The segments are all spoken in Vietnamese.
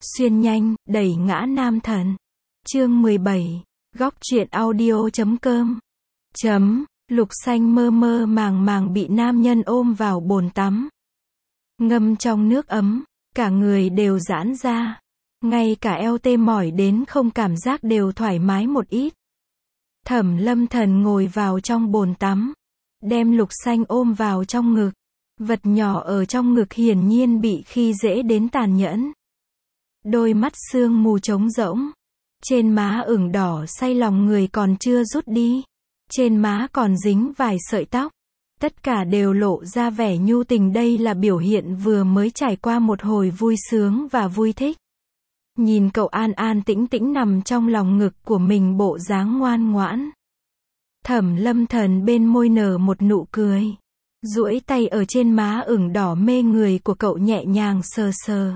Xuyên nhanh, đẩy ngã nam thần. Chương 17. Góc truyện audio.com. Lục Xanh mơ mơ màng màng bị nam nhân ôm vào bồn tắm. Ngâm trong nước ấm, cả người đều giãn ra. Ngay cả eo tê mỏi đến không cảm giác đều thoải mái một ít. Thẩm Lâm Thần ngồi vào trong bồn tắm, đem Lục Xanh ôm vào trong ngực. Vật nhỏ ở trong ngực hiển nhiên bị khi dễ đến tàn nhẫn. Đôi mắt sương mù trống rỗng, trên má ửng đỏ say lòng người còn chưa rút đi, trên má còn dính vài sợi tóc, tất cả đều lộ ra vẻ nhu tình. Đây là biểu hiện vừa mới trải qua một hồi vui sướng và vui thích. Nhìn cậu an an tĩnh tĩnh nằm trong lòng ngực của mình bộ dáng ngoan ngoãn, Thẩm Lâm Thần bên môi nở một nụ cười, duỗi tay ở trên má ửng đỏ mê người của cậu nhẹ nhàng sờ sờ.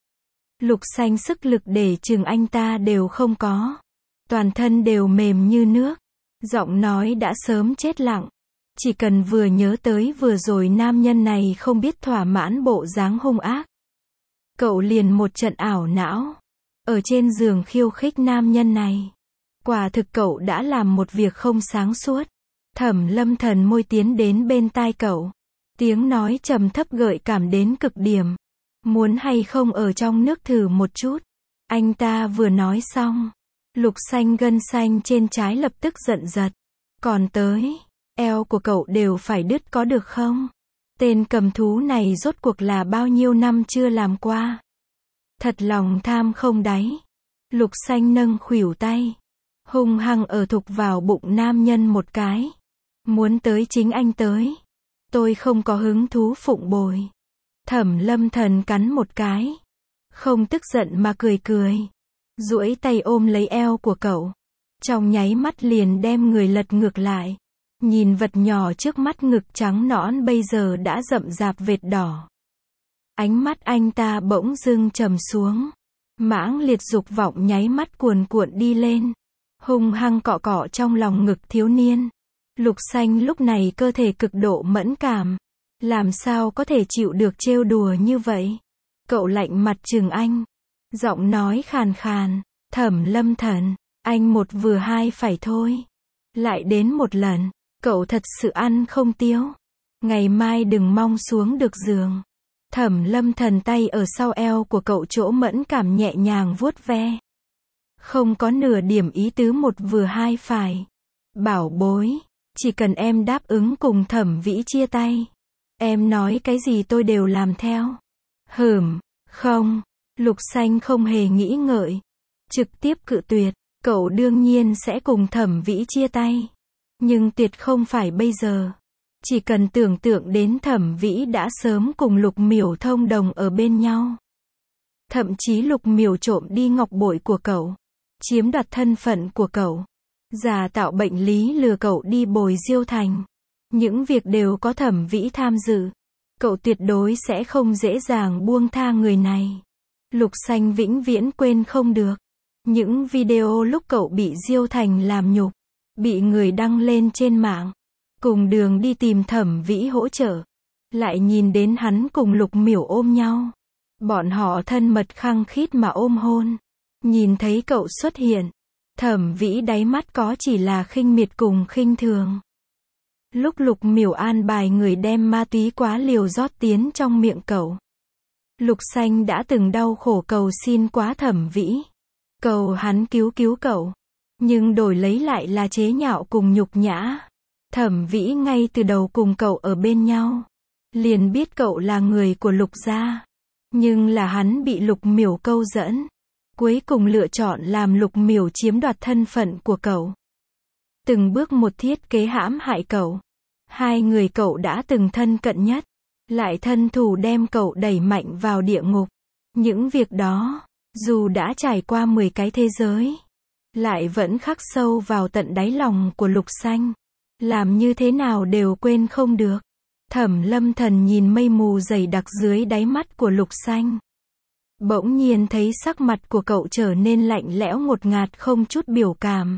Lục Xanh sức lực để chừng anh ta đều không có, toàn thân đều mềm như nước, giọng nói đã sớm chết lặng. Chỉ cần vừa nhớ tới vừa rồi nam nhân này không biết thỏa mãn bộ dáng hung ác, cậu liền một trận ảo não, ở trên giường khiêu khích nam nhân này. Quả thực cậu đã làm một việc không sáng suốt. Thẩm Lâm Thần môi tiến đến bên tai cậu, tiếng nói trầm thấp gợi cảm đến cực điểm. Muốn hay không ở trong nước thử một chút? Anh ta vừa nói xong, Lục Xanh gân xanh trên trái lập tức giận giật. Còn tới, eo của cậu đều phải đứt có được không? Tên cầm thú này rốt cuộc là bao nhiêu năm chưa làm qua? Thật lòng tham không đáy. Lục Xanh nâng khuỷu tay, hung hăng ở thục vào bụng nam nhân một cái. Muốn tới chính anh tới, tôi không có hứng thú phụng bồi. Thẩm Lâm Thần cắn một cái, không tức giận mà cười cười, duỗi tay ôm lấy eo của cậu, trong nháy mắt liền đem người lật ngược lại. Nhìn vật nhỏ trước mắt, ngực trắng nõn bây giờ đã rậm rạp vệt đỏ. Ánh mắt anh ta bỗng dưng trầm xuống, mãng liệt dục vọng nháy mắt cuồn cuộn đi lên, hung hăng cọ cọ trong lòng ngực thiếu niên. Lục Xanh lúc này cơ thể cực độ mẫn cảm, làm sao có thể chịu được trêu đùa như vậy. Cậu lạnh mặt trừng anh, giọng nói khàn khàn, Thẩm Lâm Thần, anh một vừa hai phải thôi. Lại đến một lần, cậu thật sự ăn không tiêu. Ngày mai đừng mong xuống được giường. Thẩm Lâm Thần tay ở sau eo của cậu chỗ mẫn cảm nhẹ nhàng vuốt ve, không có nửa điểm ý tứ một vừa hai phải. Bảo bối, chỉ cần em đáp ứng cùng Thẩm Vĩ chia tay, em nói cái gì tôi đều làm theo. Không. Lục Xanh không hề nghĩ ngợi, trực tiếp cự tuyệt. Cậu đương nhiên sẽ cùng Thẩm Vĩ chia tay, nhưng tuyệt không phải bây giờ. Chỉ cần tưởng tượng đến Thẩm Vĩ đã sớm cùng Lục Miểu thông đồng ở bên nhau. Thậm chí Lục Miểu trộm đi ngọc bội của cậu, chiếm đoạt thân phận của cậu, giả tạo bệnh lý lừa cậu đi bồi Diêu Thành. Những việc đều có Thẩm Vĩ tham dự. Cậu tuyệt đối sẽ không dễ dàng buông tha người này. Lục Xanh vĩnh viễn quên không được những video lúc cậu bị Diêu Thành làm nhục, bị người đăng lên trên mạng, cùng đường đi tìm Thẩm Vĩ hỗ trợ, lại nhìn đến hắn cùng Lục Miểu ôm nhau, bọn họ thân mật khăng khít mà ôm hôn. Nhìn thấy cậu xuất hiện, Thẩm Vĩ đáy mắt có chỉ là khinh miệt cùng khinh thường. Lúc Lục Miểu an bài người đem ma túy quá liều rót tiến trong miệng cậu, Lục Xanh đã từng đau khổ cầu xin quá Thẩm Vĩ, cầu hắn cứu cậu, nhưng đổi lấy lại là chế nhạo cùng nhục nhã. Thẩm Vĩ ngay từ đầu cùng cậu ở bên nhau, liền biết cậu là người của Lục gia, nhưng là hắn bị Lục Miểu câu dẫn, cuối cùng lựa chọn làm Lục Miểu chiếm đoạt thân phận của cậu, từng bước một thiết kế hãm hại cậu. Hai người cậu đã từng thân cận nhất, lại thân thủ đem cậu đẩy mạnh vào địa ngục. Những việc đó, dù đã trải qua 10 cái thế giới, lại vẫn khắc sâu vào tận đáy lòng của Lục Xanh. Làm như thế nào đều quên không được. Thẩm Lâm Thần nhìn mây mù dày đặc dưới đáy mắt của Lục Xanh, bỗng nhiên thấy sắc mặt của cậu trở nên lạnh lẽo ngột ngạt không chút biểu cảm.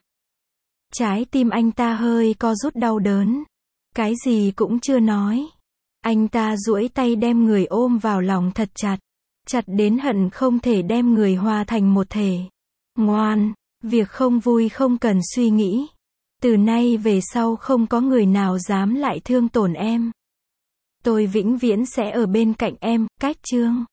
Trái tim anh ta hơi co rút đau đớn. Cái gì cũng chưa nói, anh ta duỗi tay đem người ôm vào lòng thật chặt, chặt đến hận không thể đem người hòa thành một thể. Ngoan, việc không vui không cần suy nghĩ. Từ nay về sau không có người nào dám lại thương tổn em. Tôi vĩnh viễn sẽ ở bên cạnh em, Cách Chương.